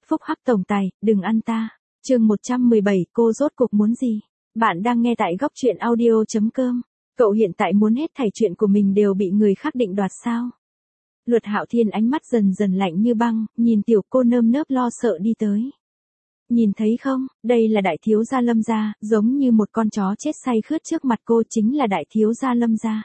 Phúc hắc tổng tài, đừng ăn ta. Chương 117, cô rốt cuộc muốn gì? Bạn đang nghe tại góc truyện audio.com. Cậu hiện tại muốn hết thảy chuyện của mình đều bị người khác định đoạt sao? Luật Hạo Thiên ánh mắt dần dần lạnh như băng, nhìn tiểu cô nơm nớp lo sợ đi tới. Nhìn thấy không, đây là đại thiếu gia Lâm gia, giống như một con chó chết say khướt trước mặt cô chính là đại thiếu gia Lâm gia.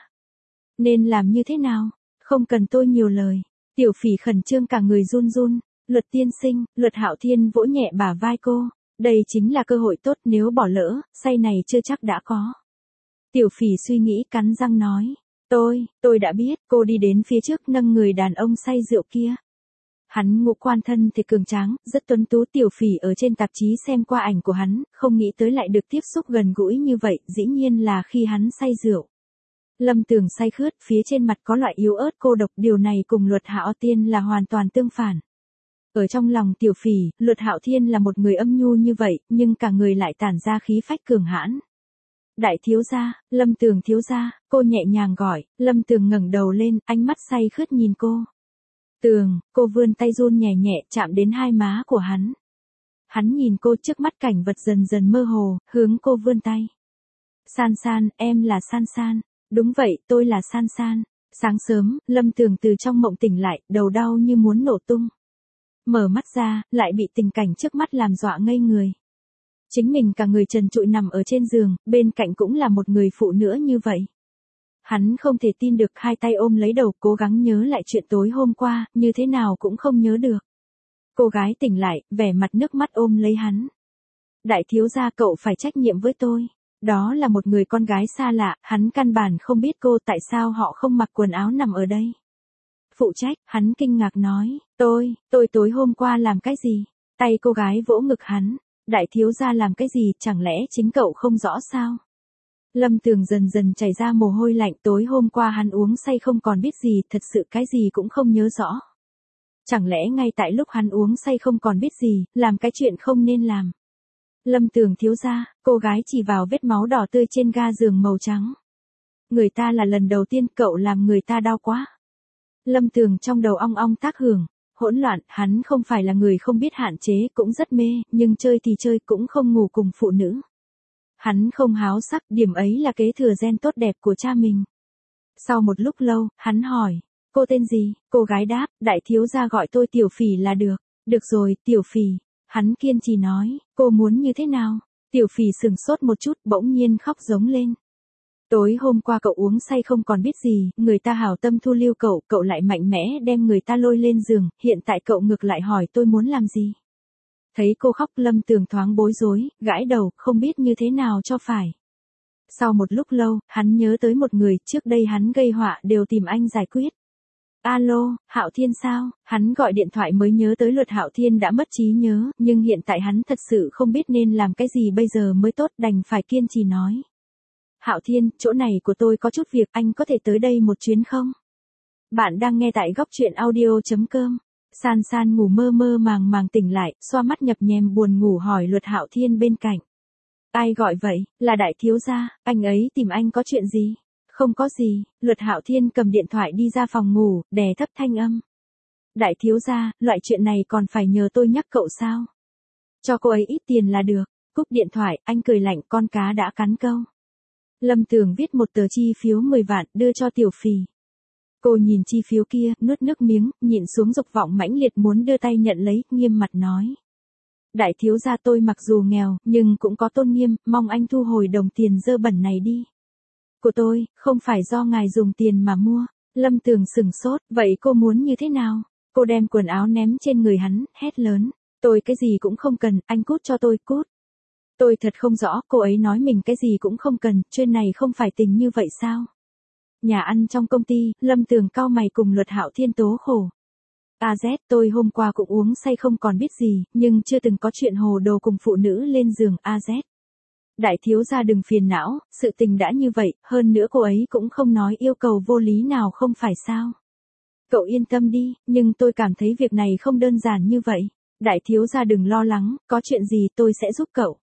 Nên làm như thế nào? Không cần tôi nhiều lời. Tiểu Phỉ khẩn trương cả người run run. Luật tiên sinh, Luật Hạo Thiên vỗ nhẹ bả vai cô. Đây chính là cơ hội tốt, nếu bỏ lỡ, say này chưa chắc đã có. Tiểu Phỉ suy nghĩ cắn răng nói. Tôi đã biết. Cô đi đến phía trước nâng người đàn ông say rượu kia. Hắn ngũ quan thân thì cường tráng, rất tuấn tú. Tiểu Phỉ ở trên tạp chí xem qua ảnh của hắn, không nghĩ tới lại được tiếp xúc gần gũi như vậy, dĩ nhiên là khi hắn say rượu. Lâm Tường say khướt, phía trên mặt có loại yếu ớt cô độc, điều này cùng Luật Hạo Thiên là hoàn toàn tương phản. Ở trong lòng Tiểu Phỉ, Luật Hạo Thiên là một người âm nhu như vậy, nhưng cả người lại tản ra khí phách cường hãn. Đại thiếu gia, Lâm Tường thiếu gia, cô nhẹ nhàng gọi. Lâm Tường ngẩng đầu lên, ánh mắt say khướt nhìn cô. Tường, cô vươn tay run nhẹ nhẹ chạm đến hai má của hắn. Hắn nhìn cô, trước mắt cảnh vật dần dần mơ hồ, hướng cô vươn tay. San San, em là San San. Đúng vậy, tôi là San San. Sáng sớm, Lâm Tường từ trong mộng tỉnh lại, đầu đau như muốn nổ tung. Mở mắt ra, lại bị tình cảnh trước mắt làm dọa ngây người. Chính mình cả người trần trụi nằm ở trên giường, bên cạnh cũng là một người phụ nữ như vậy. Hắn không thể tin được, hai tay ôm lấy đầu, cố gắng nhớ lại chuyện tối hôm qua, như thế nào cũng không nhớ được. Cô gái tỉnh lại, vẻ mặt nước mắt ôm lấy hắn. Đại thiếu gia, cậu phải trách nhiệm với tôi. Đó là một người con gái xa lạ, hắn căn bản không biết cô, tại sao họ không mặc quần áo nằm ở đây. Phụ trách, hắn kinh ngạc nói, tôi tối hôm qua làm cái gì? Tay cô gái vỗ ngực hắn, đại thiếu gia làm cái gì, chẳng lẽ chính cậu không rõ sao? Lâm Tường dần dần chảy ra mồ hôi lạnh, tối hôm qua hắn uống say không còn biết gì, thật sự cái gì cũng không nhớ rõ. Chẳng lẽ ngay tại lúc hắn uống say không còn biết gì, làm cái chuyện không nên làm. Lâm Tường thiếu gia, cô gái chỉ vào vết máu đỏ tươi trên ga giường màu trắng. Người ta là lần đầu tiên, cậu làm người ta đau quá. Lâm Tường trong đầu ong ong tác hưởng, hỗn loạn, hắn không phải là người không biết hạn chế, cũng rất mê, nhưng chơi thì chơi, cũng không ngủ cùng phụ nữ. Hắn không háo sắc, điểm ấy là kế thừa gen tốt đẹp của cha mình. Sau một lúc lâu, hắn hỏi, cô tên gì? Cô gái đáp, đại thiếu gia gọi tôi Tiểu Phỉ là được. Được rồi, Tiểu Phỉ. Hắn kiên trì nói, cô muốn như thế nào? Tiểu Phỉ sừng sốt một chút, bỗng nhiên khóc giống lên. Tối hôm qua cậu uống say không còn biết gì, người ta hảo tâm thu lưu cậu, cậu lại mạnh mẽ đem người ta lôi lên giường, hiện tại cậu ngược lại hỏi tôi muốn làm gì? Thấy cô khóc, Lâm Tường thoáng bối rối, gãi đầu, không biết như thế nào cho phải. Sau một lúc lâu, hắn nhớ tới một người, trước đây hắn gây họa đều tìm anh giải quyết. Alo, Hạo Thiên sao? Hắn gọi điện thoại mới nhớ tới Luật Hạo Thiên đã mất trí nhớ, nhưng hiện tại hắn thật sự không biết nên làm cái gì bây giờ mới tốt, đành phải kiên trì nói. Hạo Thiên, chỗ này của tôi có chút việc, anh có thể tới đây một chuyến không? Bạn đang nghe tại góc truyện audio.com. San San ngủ mơ mơ màng tỉnh lại, xoa mắt nhập nhèm buồn ngủ hỏi Luật Hạo Thiên bên cạnh. Ai gọi vậy? Là đại thiếu gia, anh ấy tìm anh có chuyện gì? Không có gì. Luật Hạo Thiên cầm điện thoại đi ra phòng ngủ, đè thấp thanh âm. Đại thiếu gia, loại chuyện này còn phải nhờ tôi nhắc cậu sao? Cho cô ấy ít tiền là được. Cúp điện thoại, anh cười lạnh, con cá đã cắn câu. Lâm Tường viết một tờ chi phiếu 10 vạn, đưa cho Tiểu Phỉ. Cô nhìn chi phiếu kia, nuốt nước miếng, nhịn xuống dục vọng mãnh liệt muốn đưa tay nhận lấy, nghiêm mặt nói. Đại thiếu gia, tôi mặc dù nghèo, nhưng cũng có tôn nghiêm, mong anh thu hồi đồng tiền dơ bẩn này đi. Của tôi, không phải do ngài dùng tiền mà mua. Lâm Tường sừng sốt, vậy cô muốn như thế nào? Cô đem quần áo ném trên người hắn, hét lớn. Tôi cái gì cũng không cần, anh cút cho tôi, cút. Tôi thật không rõ, cô ấy nói mình cái gì cũng không cần, chuyện này không phải tình như vậy sao? Nhà ăn trong công ty, Lâm Tường cau mày cùng Luật Hạo Thiên tố khổ. AZ, tôi hôm qua cũng uống say không còn biết gì, nhưng chưa từng có chuyện hồ đồ cùng phụ nữ lên giường, AZ. Đại thiếu gia đừng phiền não, sự tình đã như vậy, hơn nữa cô ấy cũng không nói yêu cầu vô lý nào không phải sao. Cậu yên tâm đi, nhưng tôi cảm thấy việc này không đơn giản như vậy. Đại thiếu gia đừng lo lắng, có chuyện gì tôi sẽ giúp cậu.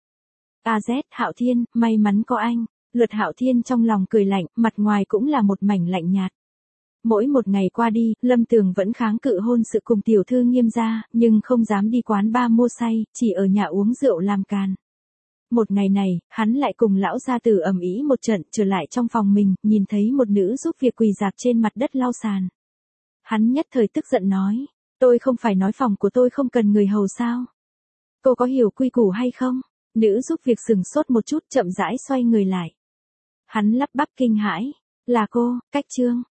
AZ, Hạo Thiên, may mắn có anh. Luật Hạo Thiên trong lòng cười lạnh, mặt ngoài cũng là một mảnh lạnh nhạt. Mỗi một ngày qua đi, Lâm Tường vẫn kháng cự hôn sự cùng tiểu thư Nghiêm gia, nhưng không dám đi quán bar mua say, chỉ ở nhà uống rượu làm càn. Một ngày này, hắn lại cùng lão gia tử ầm ĩ một trận, trở lại trong phòng mình, nhìn thấy một nữ giúp việc quỳ dạp trên mặt đất lau sàn. Hắn nhất thời tức giận nói, tôi không phải nói phòng của tôi không cần người hầu sao? Cô có hiểu quy củ hay không? Nữ giúp việc sừng sốt một chút, chậm rãi xoay người lại. Hắn lắp bắp kinh hãi, là cô, Cách Trương.